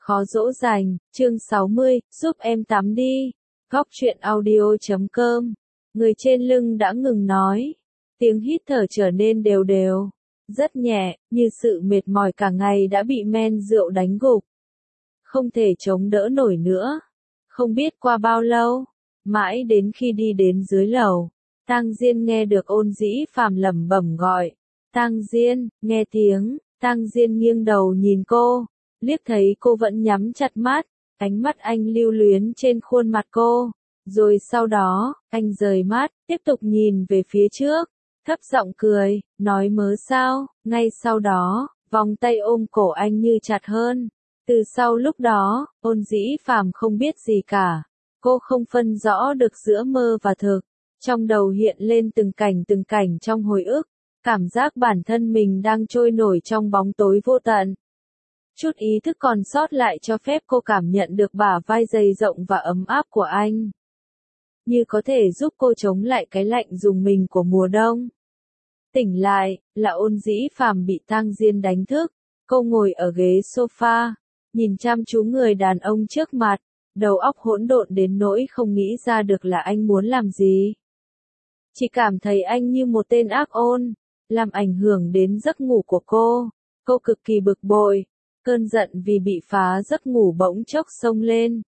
khó dỗ dành, chương 60, giúp em tắm đi. Góc truyện audio.com. Người trên lưng đã ngừng nói. Tiếng hít thở trở nên đều đều, rất nhẹ, như sự mệt mỏi cả ngày đã bị men rượu đánh gục. Không thể chống đỡ nổi nữa. Không biết qua bao lâu, mãi đến khi đi đến dưới lầu, Tang Diên nghe được Ôn Dĩ Phàm lẩm bẩm gọi. Tang Diên, nghe tiếng, Tang Diên nghiêng đầu nhìn cô, liếc thấy cô vẫn nhắm chặt mắt, ánh mắt anh lưu luyến trên khuôn mặt cô. Rồi sau đó, anh rời mắt, tiếp tục nhìn về phía trước, thấp giọng cười, nói mớ sao, ngay sau đó, vòng tay ôm cổ anh như chặt hơn. Từ sau lúc đó, Ôn Dĩ Phàm không biết gì cả. Cô không phân rõ được giữa mơ và thực. Trong đầu hiện lên từng cảnh trong hồi ức. Cảm giác bản thân mình đang trôi nổi trong bóng tối vô tận. Chút ý thức còn sót lại cho phép cô cảm nhận được bả vai dày rộng và ấm áp của anh. Như có thể giúp cô chống lại cái lạnh rùng mình của mùa đông. Tỉnh lại, là Ôn Dĩ Phàm bị Tang Diên đánh thức. Cô ngồi ở ghế sofa, nhìn chăm chú người đàn ông trước mặt, đầu óc hỗn độn đến nỗi không nghĩ ra được là anh muốn làm gì. Chỉ cảm thấy anh như một tên ác ôn, làm ảnh hưởng đến giấc ngủ của cô. Cô cực kỳ bực bội, cơn giận vì bị phá giấc ngủ bỗng chốc xông lên.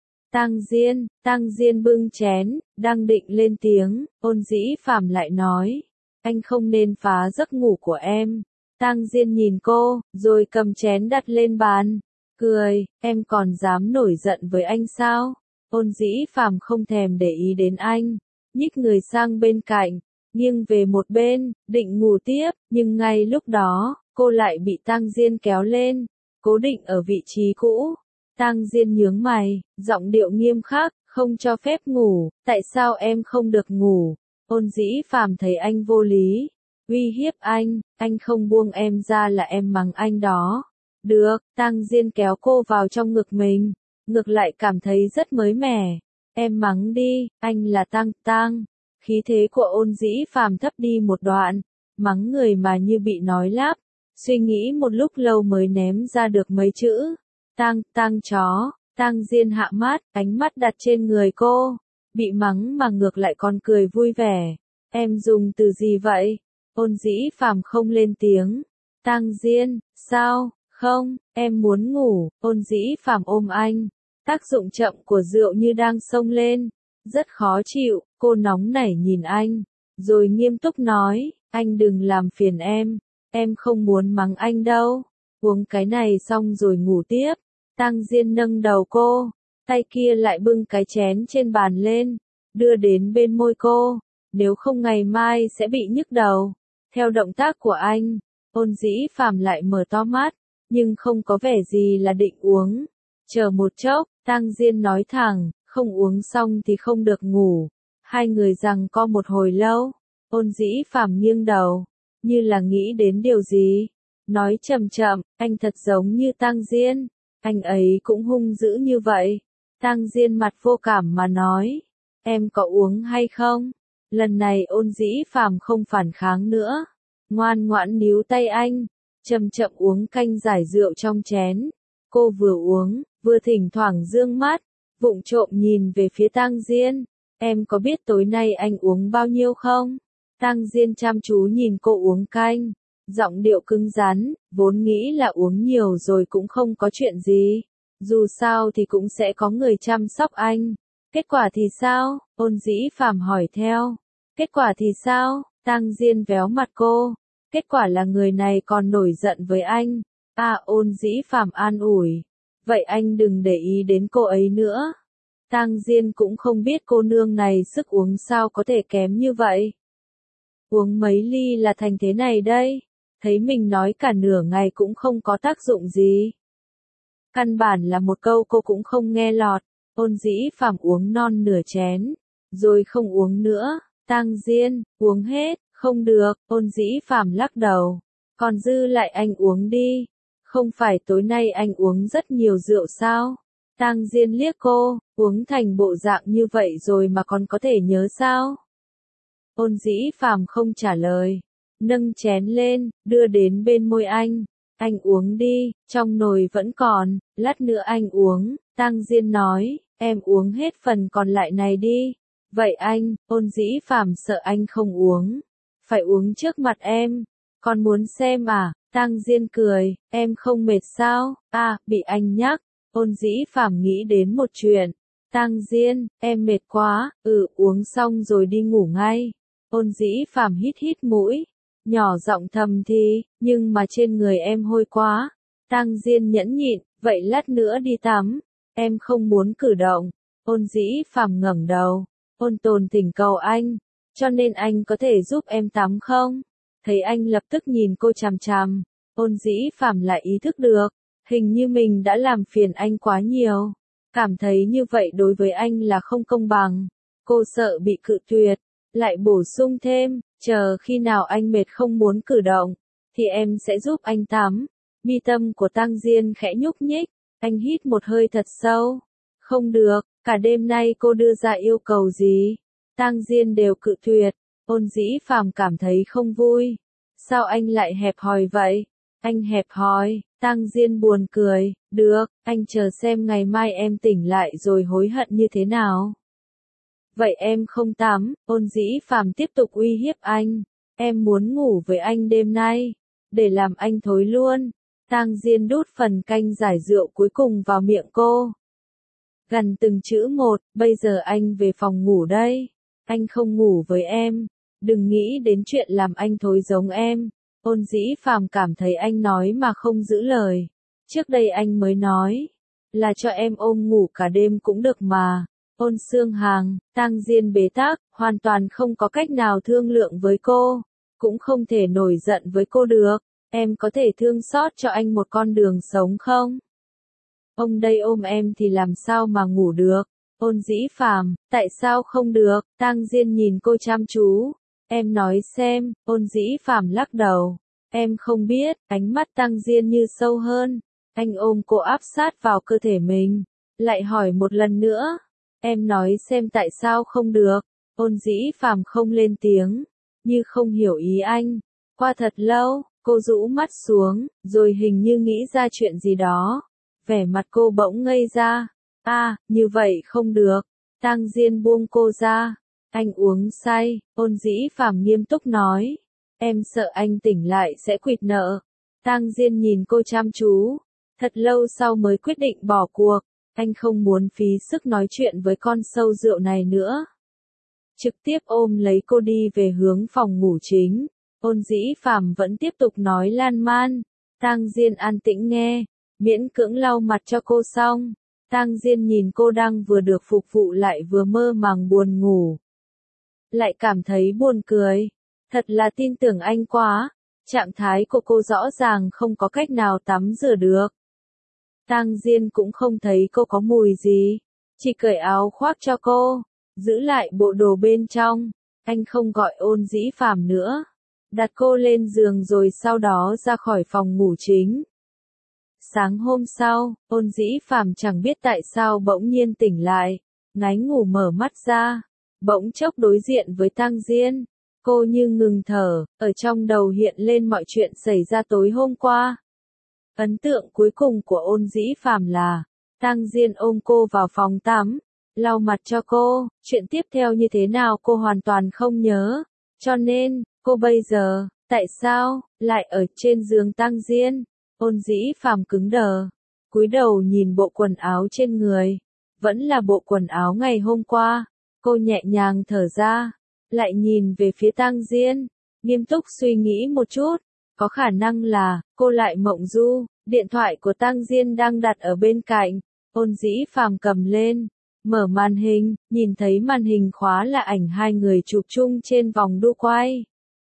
Tang Diên bưng chén, đang định lên tiếng, Ôn Dĩ Phàm lại nói, anh không nên phá giấc ngủ của em. Tang Diên nhìn cô, rồi cầm chén đặt lên bàn, cười, em còn dám nổi giận với anh sao? Ôn Dĩ Phàm không thèm để ý đến anh, nhích người sang bên cạnh, nghiêng về một bên, định ngủ tiếp, nhưng ngay lúc đó, cô lại bị Tang Diên kéo lên, cố định ở vị trí cũ. Tang Diên nhướng mày, giọng điệu nghiêm khắc, không cho phép ngủ, tại sao em không được ngủ? Ôn Dĩ Phàm thấy anh vô lý, uy hiếp anh không buông em ra là em mắng anh đó. Được, Tang Diên kéo cô vào trong ngực mình, ngược lại cảm thấy rất mới mẻ. Em mắng đi, anh là Tang. Khí thế của Ôn Dĩ Phàm thấp đi một đoạn, mắng người mà như bị nói lắp, suy nghĩ một lúc lâu mới ném ra được mấy chữ. Tang chó. Tang Diên hạ mắt, ánh mắt đặt trên người cô, bị mắng mà ngược lại còn cười vui vẻ. Em dùng từ gì vậy? Ôn Dĩ Phàm không lên tiếng. Tang Diên, sao? Không, em muốn ngủ. Ôn Dĩ Phàm ôm anh. Tác dụng chậm của rượu như đang xông lên. Rất khó chịu, cô nóng nảy nhìn anh. Rồi nghiêm túc nói, anh đừng làm phiền em không muốn mắng anh đâu. Uống cái này xong rồi ngủ tiếp. Tang Diên nâng đầu cô, tay kia lại bưng cái chén trên bàn lên, đưa đến bên môi cô. Nếu không ngày mai sẽ bị nhức đầu. Theo động tác của anh, Ôn Dĩ Phàm lại mở to mắt, nhưng không có vẻ gì là định uống. Chờ một chốc, Tang Diên nói thẳng, không uống xong thì không được ngủ. Hai người giằng co một hồi lâu. Ôn Dĩ Phàm nghiêng đầu, như là nghĩ đến điều gì. Nói chậm chậm, anh thật giống như Tang Diên. Anh ấy cũng hung dữ như vậy. Tang Diên mặt vô cảm mà nói, em có uống hay không? Lần này Ôn Dĩ Phàm không phản kháng nữa, ngoan ngoãn níu tay anh, chậm chậm uống canh giải rượu trong chén. Cô vừa uống, vừa thỉnh thoảng dương mắt, vụng trộm nhìn về phía Tang Diên. Em có biết tối nay anh uống bao nhiêu không? Tang Diên chăm chú nhìn cô uống canh, giọng điệu cứng rắn, vốn nghĩ là uống nhiều rồi cũng không có chuyện gì. Dù sao thì cũng sẽ có người chăm sóc anh. Kết quả thì sao? Ôn Dĩ Phàm hỏi theo. Kết quả thì sao? Tang Diên véo mặt cô. Kết quả là người này còn nổi giận với anh. Ôn Dĩ Phàm an ủi. Vậy anh đừng để ý đến cô ấy nữa. Tang Diên cũng không biết cô nương này sức uống sao có thể kém như vậy. Uống mấy ly là thành thế này đây. Thấy mình nói cả nửa ngày cũng không có tác dụng gì. Căn bản là một câu cô cũng không nghe lọt. Ôn Dĩ Phàm uống non nửa chén, rồi không uống nữa. Tang Diên, uống hết, không được. Ôn Dĩ Phàm lắc đầu. Còn dư lại anh uống đi. Không phải tối nay anh uống rất nhiều rượu sao? Tang Diên liếc cô, uống thành bộ dạng như vậy rồi mà còn có thể nhớ sao? Ôn Dĩ Phàm không trả lời, nâng chén lên, đưa đến bên môi anh. Anh uống đi, trong nồi vẫn còn, lát nữa anh uống. Tang Diên nói, em uống hết phần còn lại này đi. Vậy anh, Ôn Dĩ Phàm sợ anh không uống. Phải uống trước mặt em. Còn muốn xem à? Tang Diên cười, em không mệt sao? À, bị anh nhắc. Ôn Dĩ Phàm nghĩ đến một chuyện. Tang Diên, em mệt quá, uống xong rồi đi ngủ ngay. Ôn Dĩ Phàm hít hít mũi, nhỏ giọng thầm thì, nhưng mà trên người em hôi quá. Tang Diên nhẫn nhịn, vậy lát nữa đi tắm. Em không muốn cử động. Ôn Dĩ Phàm ngẩng đầu. Ôn Tồn thỉnh cầu anh, cho nên anh có thể giúp em tắm không? Thấy anh lập tức nhìn cô chằm chằm, Ôn Dĩ Phàm lại ý thức được, hình như mình đã làm phiền anh quá nhiều. Cảm thấy như vậy đối với anh là không công bằng. Cô sợ bị cự tuyệt, lại bổ sung thêm, chờ khi nào anh mệt không muốn cử động, thì em sẽ giúp anh tắm. Mi tâm của Tang Diên khẽ nhúc nhích, anh hít một hơi thật sâu. Không được, cả đêm nay cô đưa ra yêu cầu gì? Tang Diên đều cự tuyệt. Ôn Dĩ Phàm cảm thấy không vui. Sao anh lại hẹp hòi vậy? Anh hẹp hòi, Tang Diên buồn cười, được, anh chờ xem ngày mai em tỉnh lại rồi hối hận như thế nào. Vậy em không tắm, Ôn Dĩ Phàm tiếp tục uy hiếp anh. Em muốn ngủ với anh đêm nay, để làm anh thối luôn. Tang Diên đút phần canh giải rượu cuối cùng vào miệng cô. Gần từng chữ một, bây giờ anh về phòng ngủ đây. Anh không ngủ với em. Đừng nghĩ đến chuyện làm anh thối giống em. Ôn Dĩ Phàm cảm thấy anh nói mà không giữ lời. Trước đây anh mới nói, là cho em ôm ngủ cả đêm cũng được mà. Ôn Xương Hàng, Tang Diên bế tắc, hoàn toàn không có cách nào thương lượng với cô. Cũng không thể nổi giận với cô được. Em có thể thương xót cho anh một con đường sống không? Ông đây ôm em thì làm sao mà ngủ được? Ôn Dĩ Phàm, tại sao không được? Tang Diên nhìn cô chăm chú. Em nói xem, Ôn Dĩ Phàm lắc đầu. Em không biết, ánh mắt Tang Diên như sâu hơn. Anh ôm cô áp sát vào cơ thể mình. Lại hỏi một lần nữa. Em nói xem tại sao không được? Ôn Dĩ Phàm không lên tiếng, như không hiểu ý anh. Qua thật lâu, cô rũ mắt xuống, rồi hình như nghĩ ra chuyện gì đó. Vẻ mặt cô bỗng ngây ra. Như vậy không được. Tang Diên buông cô ra. Anh uống say, Ôn Dĩ Phàm nghiêm túc nói. Em sợ anh tỉnh lại sẽ quỵt nợ. Tang Diên nhìn cô chăm chú. Thật lâu sau mới quyết định bỏ cuộc. Anh không muốn phí sức nói chuyện với con sâu rượu này nữa. Trực tiếp ôm lấy cô đi về hướng phòng ngủ chính. Ôn Dĩ Phàm vẫn tiếp tục nói lan man. Tang Diên an tĩnh nghe, miễn cưỡng lau mặt cho cô xong. Tang Diên nhìn cô đang vừa được phục vụ lại vừa mơ màng buồn ngủ. Lại cảm thấy buồn cười. Thật là tin tưởng anh quá. Trạng thái của cô rõ ràng không có cách nào tắm rửa được. Tang Diên cũng không thấy cô có mùi gì. Chỉ cởi áo khoác cho cô. Giữ lại bộ đồ bên trong. Anh không gọi Ôn Dĩ Phàm nữa. Đặt cô lên giường rồi sau đó ra khỏi phòng ngủ chính. Sáng hôm sau, Ôn Dĩ Phàm chẳng biết tại sao bỗng nhiên tỉnh lại. Ngáy ngủ mở mắt ra. Bỗng chốc đối diện với Tang Diên. Cô như ngừng thở, ở trong đầu hiện lên mọi chuyện xảy ra tối hôm qua. Ấn tượng cuối cùng của Ôn Dĩ Phàm là, Tang Diên ôm cô vào phòng tắm, lau mặt cho cô, chuyện tiếp theo như thế nào cô hoàn toàn không nhớ. Cho nên, cô bây giờ, tại sao, lại ở trên giường Tang Diên? Ôn Dĩ Phàm cứng đờ, cúi đầu nhìn bộ quần áo trên người. Vẫn là bộ quần áo ngày hôm qua. Cô nhẹ nhàng thở ra, lại nhìn về phía Tang Diên, nghiêm túc suy nghĩ một chút. Có khả năng là, cô lại mộng du, điện thoại của Tang Diên đang đặt ở bên cạnh. Ôn Dĩ Phàm cầm lên, mở màn hình, nhìn thấy màn hình khóa là ảnh hai người chụp chung trên vòng đu quay.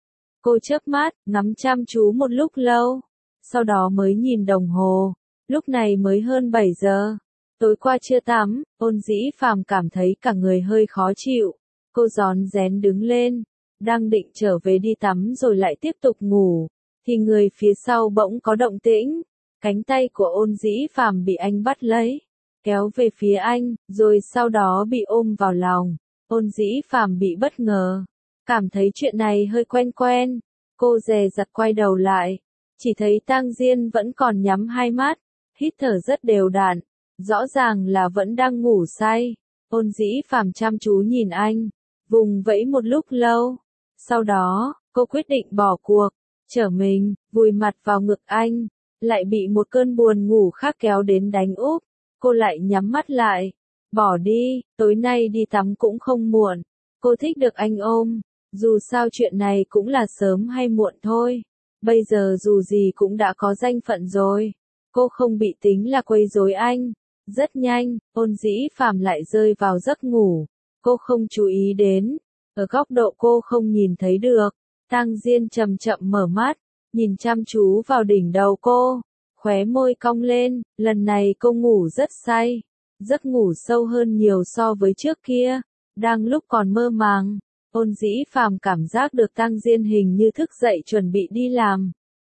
Cô chớp mắt, ngắm chăm chú một lúc lâu, sau đó mới nhìn đồng hồ, lúc này mới hơn 7 giờ. Tối qua chưa tắm, Ôn Dĩ Phàm cảm thấy cả người hơi khó chịu. Cô rón rén đứng lên, đang định trở về đi tắm rồi lại tiếp tục ngủ, thì người phía sau bỗng có động tĩnh. Cánh tay của Ôn Dĩ Phàm bị anh bắt lấy, kéo về phía anh, rồi sau đó bị ôm vào lòng. Ôn Dĩ Phàm bị bất ngờ, cảm thấy chuyện này hơi quen quen. Cô dè dặt quay đầu lại, Chỉ thấy Tang Diên vẫn còn nhắm hai mắt, hít thở rất đều đặn, rõ ràng là vẫn đang ngủ say. Ôn Dĩ Phàm chăm chú nhìn anh, vùng vẫy một lúc lâu. Sau đó, cô quyết định bỏ cuộc, trở mình, vùi mặt vào ngực anh, lại bị một cơn buồn ngủ khác kéo đến đánh úp. Cô lại nhắm mắt lại, bỏ đi, tối nay đi tắm cũng không muộn. Cô thích được anh ôm, dù sao chuyện này cũng là sớm hay muộn thôi. Bây giờ dù gì cũng đã có danh phận rồi. Cô không bị tính là quấy rối anh. Rất nhanh, Ôn Dĩ Phàm lại rơi vào giấc ngủ. Cô không chú ý đến, ở góc độ cô không nhìn thấy được. Tang Diên chậm chậm mở mắt, nhìn chăm chú vào đỉnh đầu cô, khóe môi cong lên, lần này cô ngủ rất say. Giấc ngủ sâu hơn nhiều so với trước kia. Đang lúc còn mơ màng, Ôn Dĩ Phàm cảm giác được Tang Diên hình như thức dậy chuẩn bị đi làm.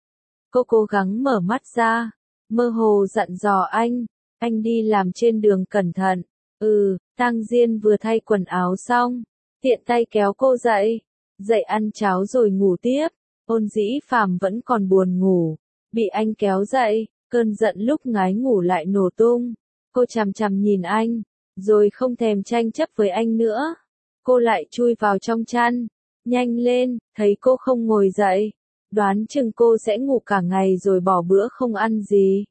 Cô cố gắng mở mắt ra, mơ hồ dặn dò anh đi làm trên đường cẩn thận. Tang Diên vừa thay quần áo xong, tiện tay kéo cô dậy, dậy ăn cháo rồi ngủ tiếp. Ôn Dĩ Phàm vẫn còn buồn ngủ, bị anh kéo dậy, cơn giận lúc ngái ngủ lại nổ tung. Cô chằm chằm nhìn anh, rồi không thèm tranh chấp với anh nữa. Cô lại chui vào trong chăn, nhanh lên, thấy cô không ngồi dậy, đoán chừng cô sẽ ngủ cả ngày rồi bỏ bữa không ăn gì.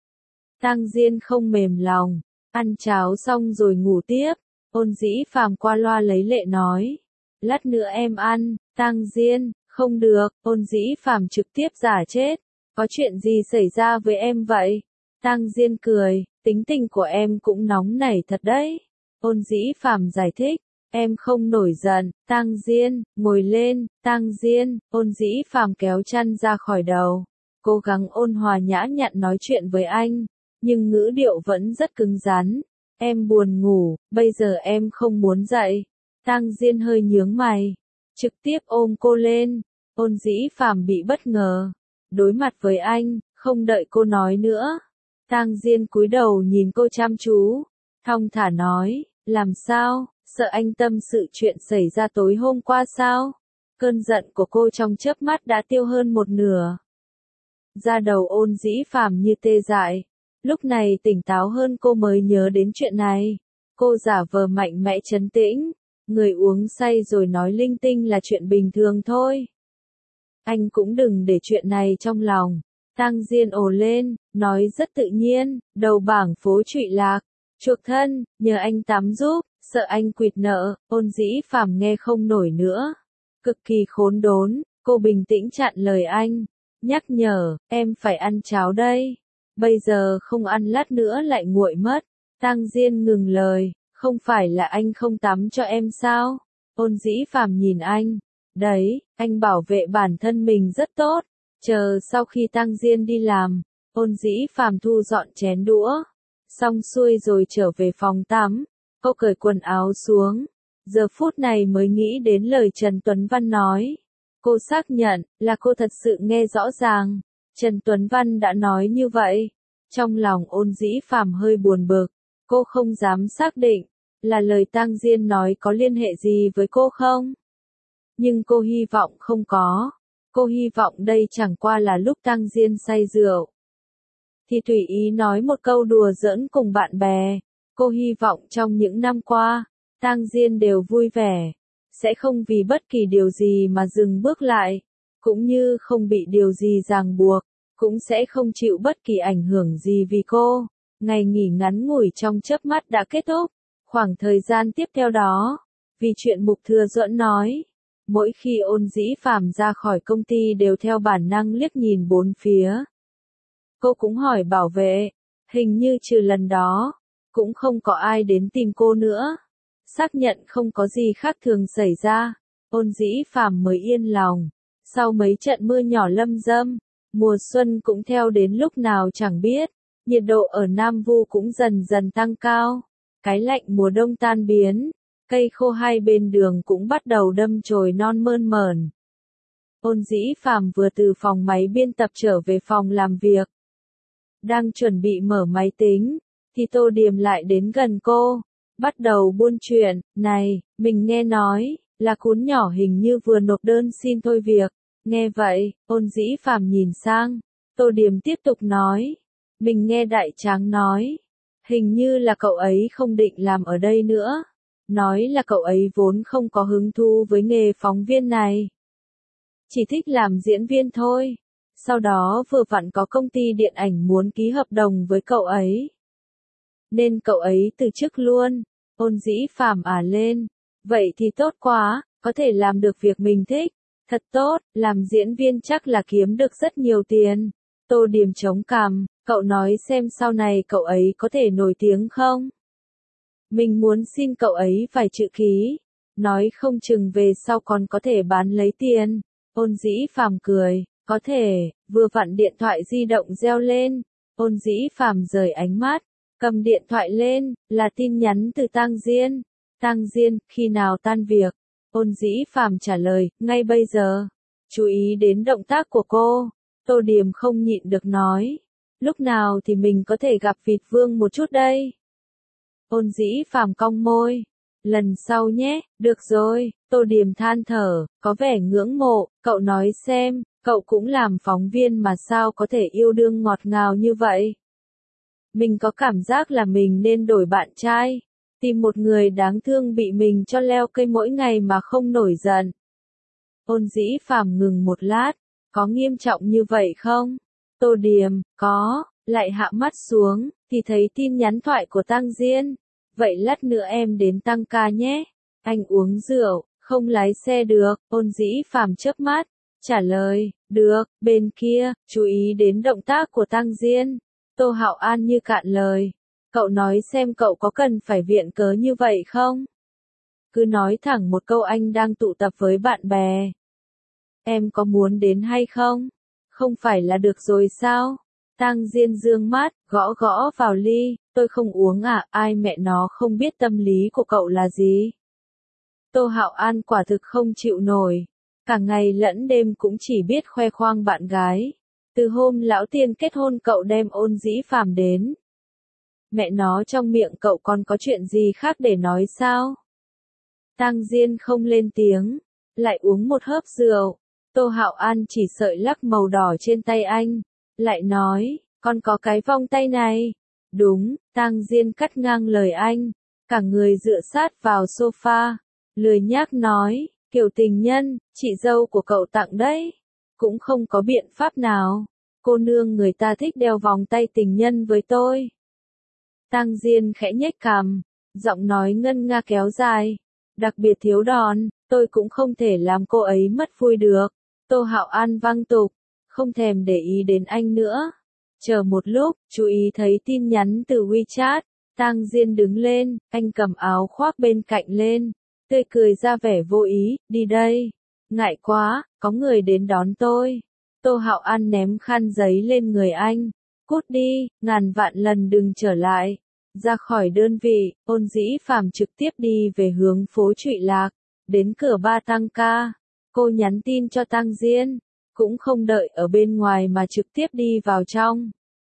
Tang Diên không mềm lòng, ăn cháo xong rồi ngủ tiếp. Ôn Dĩ Phàm qua loa lấy lệ nói, lát nữa em ăn. Tang Diên, không được. Ôn Dĩ Phàm trực tiếp giả chết, có chuyện gì xảy ra với em vậy? Tang Diên cười, tính tình của em cũng nóng nảy thật đấy. Ôn Dĩ Phàm giải thích, em không nổi giận. Tang Diên, ngồi lên. Tang Diên, Ôn Dĩ Phàm kéo chăn ra khỏi đầu, cố gắng ôn hòa nhã nhặn nói chuyện với anh, nhưng ngữ điệu vẫn rất cứng rắn. Em buồn ngủ, bây giờ em không muốn dậy. Tang Diên hơi nhướng mày, trực tiếp ôm cô lên. Ôn Dĩ Phàm bị bất ngờ, đối mặt với anh, không đợi cô nói nữa. Tang Diên cúi đầu nhìn cô chăm chú, thong thả nói, làm sao, sợ anh tâm sự chuyện xảy ra tối hôm qua sao? Cơn giận của cô trong chớp mắt đã tiêu hơn một nửa. Da đầu Ôn Dĩ Phàm như tê dại, lúc này tỉnh táo hơn cô mới nhớ đến chuyện này. Cô giả vờ mạnh mẽ trấn tĩnh, người uống say rồi nói linh tinh là chuyện bình thường thôi. Anh cũng đừng để chuyện này trong lòng. Tang Diên ồ lên, nói rất tự nhiên, đầu bảng phố trụy lạc, chuộc thân, nhờ anh tắm giúp, sợ anh quỵt nợ. Ôn Dĩ Phàm nghe không nổi nữa, cực kỳ khốn đốn. Cô bình tĩnh chặn lời anh, nhắc nhở, em phải ăn cháo đây, bây giờ không ăn lát nữa lại nguội mất. Tang Diên ngừng lời, không phải là anh không tắm cho em sao? Ôn Dĩ Phàm nhìn anh, đấy, anh bảo vệ bản thân mình rất tốt. Chờ sau khi Tang Diên đi làm, Ôn Dĩ Phàm thu dọn chén đũa, xong xuôi rồi trở về phòng tắm. Cô cởi quần áo xuống, giờ phút này mới nghĩ đến lời Trần Tuấn Văn nói. Cô xác nhận là cô thật sự nghe rõ ràng, Trần Tuấn Văn đã nói như vậy. Trong lòng Ôn Dĩ Phàm hơi buồn bực, cô không dám xác định là lời Tang Diên nói có liên hệ gì với cô không. Nhưng cô hy vọng không có. Cô hy vọng đây chẳng qua là lúc Tang Diên say rượu thì tùy ý nói một câu đùa giỡn cùng bạn bè. Cô hy vọng trong những năm qua, Tang Diên đều vui vẻ, sẽ không vì bất kỳ điều gì mà dừng bước lại, cũng như không bị điều gì ràng buộc, cũng sẽ không chịu bất kỳ ảnh hưởng gì vì cô. Ngày nghỉ ngắn ngủi trong chớp mắt đã kết thúc. Khoảng thời gian tiếp theo đó, vì chuyện Mục Thừa Duẫn nói, mỗi khi Ôn Dĩ Phàm ra khỏi công ty đều theo bản năng liếc nhìn bốn phía. Cô cũng hỏi bảo vệ, hình như trừ lần đó, cũng không có ai đến tìm cô nữa. Xác nhận không có gì khác thường xảy ra, Ôn Dĩ Phàm mới yên lòng. Sau mấy trận mưa nhỏ lâm dâm, mùa xuân cũng theo đến lúc nào chẳng biết, nhiệt độ ở Nam Vu cũng dần dần tăng cao. Cái lạnh mùa đông tan biến, cây khô hai bên đường cũng bắt đầu đâm chồi non mơn mởn. Ôn Dĩ Phàm vừa từ phòng máy biên tập trở về phòng làm việc. Đang chuẩn bị mở máy tính, thì Tô Điềm lại đến gần cô, bắt đầu buôn chuyện. Này, mình nghe nói, là Cún nhỏ hình như vừa nộp đơn xin thôi việc, Nghe vậy, Ôn Dĩ Phàm nhìn sang, Tô Điềm tiếp tục nói. Mình nghe đại tráng nói, hình như là cậu ấy không định làm ở đây nữa. Nói là cậu ấy vốn không có hứng thú với nghề phóng viên này. Chỉ thích làm diễn viên thôi. Sau đó vừa vặn có công ty điện ảnh muốn ký hợp đồng với cậu ấy. Nên cậu ấy từ chức luôn. Ôn Dĩ Phàm lên. Vậy thì tốt quá, có thể làm được việc mình thích. Thật tốt, làm diễn viên chắc là kiếm được rất nhiều tiền. Tô Điềm chống cằm, cậu nói xem sau này cậu ấy có thể nổi tiếng không? Mình muốn xin cậu ấy vài chữ ký. Nói không chừng về sau còn có thể bán lấy tiền. Ôn Dĩ Phàm cười, có thể, vừa vặn điện thoại di động reo lên. Ôn Dĩ Phàm rời ánh mắt, cầm điện thoại lên, là tin nhắn từ Tang Diên. Tang Diên, khi nào tan việc? Ôn Dĩ Phàm trả lời, ngay bây giờ. Chú ý đến động tác của cô. Tô Điềm không nhịn được nói. Lúc nào thì mình có thể gặp Vịt Vương một chút đây? Ôn Dĩ Phàm cong môi. Lần sau nhé, được rồi, Tô Điềm than thở, có vẻ ngưỡng mộ, cậu nói xem, cậu cũng làm phóng viên mà sao có thể yêu đương ngọt ngào như vậy? Mình có cảm giác là mình nên đổi bạn trai, tìm một người đáng thương bị mình cho leo cây mỗi ngày mà không nổi giận. Ôn Dĩ Phàm ngừng một lát, có nghiêm trọng như vậy không? Tô Điềm, có, lại hạ mắt xuống, thì thấy tin nhắn thoại của Tang Diên. Vậy lát nữa em đến tăng ca nhé. Anh uống rượu, không lái xe được. Ôn Dĩ Phàm chớp mắt, trả lời, được, bên kia, chú ý đến động tác của Tang Diên. Tô Hạo An như cạn lời. Cậu nói xem cậu có cần phải viện cớ như vậy không? Cứ nói thẳng một câu anh đang tụ tập với bạn bè. Em có muốn đến hay không? Không phải là được rồi sao? Tang Diên dương mắt, gõ gõ vào ly, tôi không uống à, ai mẹ nó không biết tâm lý của cậu là gì. Tô Hạo An quả thực không chịu nổi, cả ngày lẫn đêm cũng chỉ biết khoe khoang bạn gái. Từ hôm lão tiên kết hôn cậu đem Ôn Dĩ Phàm đến. Mẹ nó trong miệng cậu còn có chuyện gì khác để nói sao? Tang Diên không lên tiếng, lại uống một hớp rượu. Tô Hạo An chỉ sợi lắc màu đỏ trên tay anh, lại nói, con có cái vòng tay này. Đúng, Tang Diên cắt ngang lời anh, cả người dựa sát vào sofa, lười nhác nói, kiểu tình nhân, chị dâu của cậu tặng đấy, cũng không có biện pháp nào. Cô nương người ta thích đeo vòng tay tình nhân với tôi. Tang Diên khẽ nhếch cằm, giọng nói ngân nga kéo dài, đặc biệt thiếu đòn, tôi cũng không thể làm cô ấy mất vui được. Tô Hạo An văng tục, không thèm để ý đến anh nữa. Chờ một lúc, chú ý thấy tin nhắn từ WeChat, Tang Diên đứng lên, anh cầm áo khoác bên cạnh lên, tươi cười ra vẻ vô ý, đi đây. Ngại quá, có người đến đón tôi. Tô Hạo An ném khăn giấy lên người anh, cút đi, ngàn vạn lần đừng trở lại. Ra khỏi đơn vị, Ôn Dĩ Phàm trực tiếp đi về hướng phố Trụy Lạc, đến cửa ba tăng ca. Cô nhắn tin cho Tang Diên, cũng không đợi ở bên ngoài mà trực tiếp đi vào trong.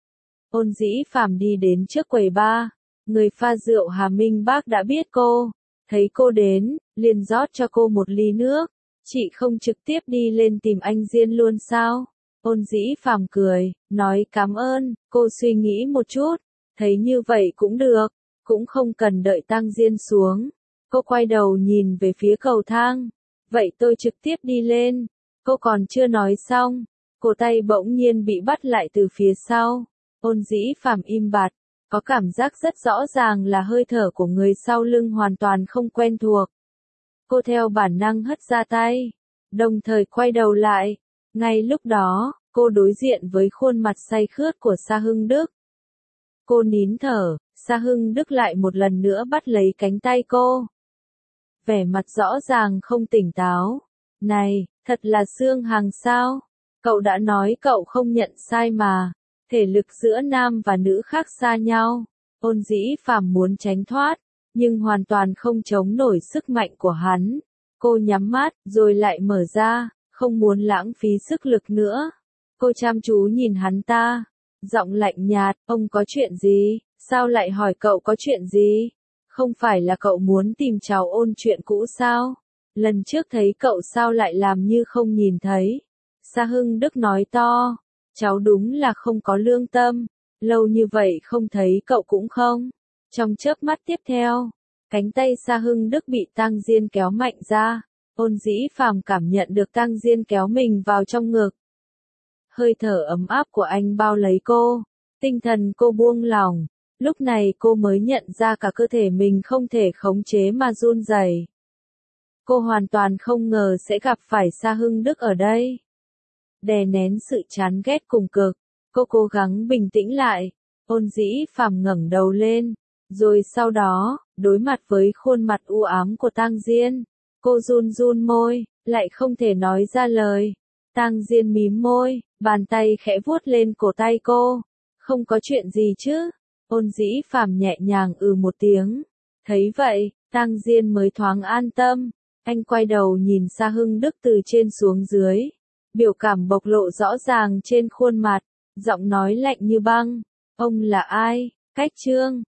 Ôn Dĩ Phàm đi đến trước quầy bar, người pha rượu Hà Minh Bác đã biết cô, thấy cô đến, liền rót cho cô một ly nước. Chị không trực tiếp đi lên tìm anh Diên luôn sao? Ôn Dĩ Phàm cười, nói cảm ơn, cô suy nghĩ một chút, thấy như vậy cũng được, cũng không cần đợi Tang Diên xuống. Cô quay đầu nhìn về phía cầu thang. Vậy tôi trực tiếp đi lên. Cô còn chưa nói xong, cổ tay bỗng nhiên bị bắt lại từ phía sau. Ôn Dĩ Phàm im bặt, có cảm giác rất rõ ràng là hơi thở của người sau lưng hoàn toàn không quen thuộc. Cô theo bản năng hất ra tay, đồng thời quay đầu lại. Ngay lúc đó, cô đối diện với khuôn mặt say khướt của Sa Hưng Đức. Cô nín thở, Sa Hưng Đức lại một lần nữa bắt lấy cánh tay cô. Vẻ mặt rõ ràng không tỉnh táo. Này, thật là Sương Hằng sao? Cậu đã nói cậu không nhận sai mà. Thể lực giữa nam và nữ khác xa nhau. Ôn Dĩ Phàm muốn tránh thoát, nhưng hoàn toàn không chống nổi sức mạnh của hắn. Cô nhắm mắt, rồi lại mở ra, không muốn lãng phí sức lực nữa. Cô chăm chú nhìn hắn ta, giọng lạnh nhạt, ông có chuyện gì? Sao lại hỏi cậu có chuyện gì? Không phải là cậu muốn tìm cháu Ôn chuyện cũ sao? Lần trước thấy cậu sao lại làm như không nhìn thấy? Sa Hưng Đức nói to, cháu đúng là không có lương tâm, lâu như vậy không thấy cậu cũng không. Trong chớp mắt tiếp theo, cánh tay Sa Hưng Đức bị Tang Diên kéo mạnh ra, Ôn Dĩ Phàm cảm nhận được Tang Diên kéo mình vào trong ngực. Hơi thở ấm áp của anh bao lấy cô, tinh thần cô buông lỏng, lúc này cô mới nhận ra cả cơ thể mình không thể khống chế mà run rẩy. Cô hoàn toàn không ngờ sẽ gặp phải Sa Hưng Đức ở đây. Đè nén sự chán ghét cùng cực, cô cố gắng bình tĩnh lại. Ôn Dĩ Phàm ngẩng đầu lên, rồi sau đó, đối mặt với khuôn mặt u ám của Tang Diên, cô run run môi, lại không thể nói ra lời. Tang Diên mím môi, bàn tay khẽ vuốt lên cổ tay cô. Không có chuyện gì chứ? Ôn Dĩ Phàm nhẹ nhàng một tiếng. Thấy vậy, Tang Diên mới thoáng an tâm. Anh quay đầu nhìn Sa Hưng Đức từ trên xuống dưới. Biểu cảm bộc lộ rõ ràng trên khuôn mặt, giọng nói lạnh như băng. Ông là ai? Cách Trương.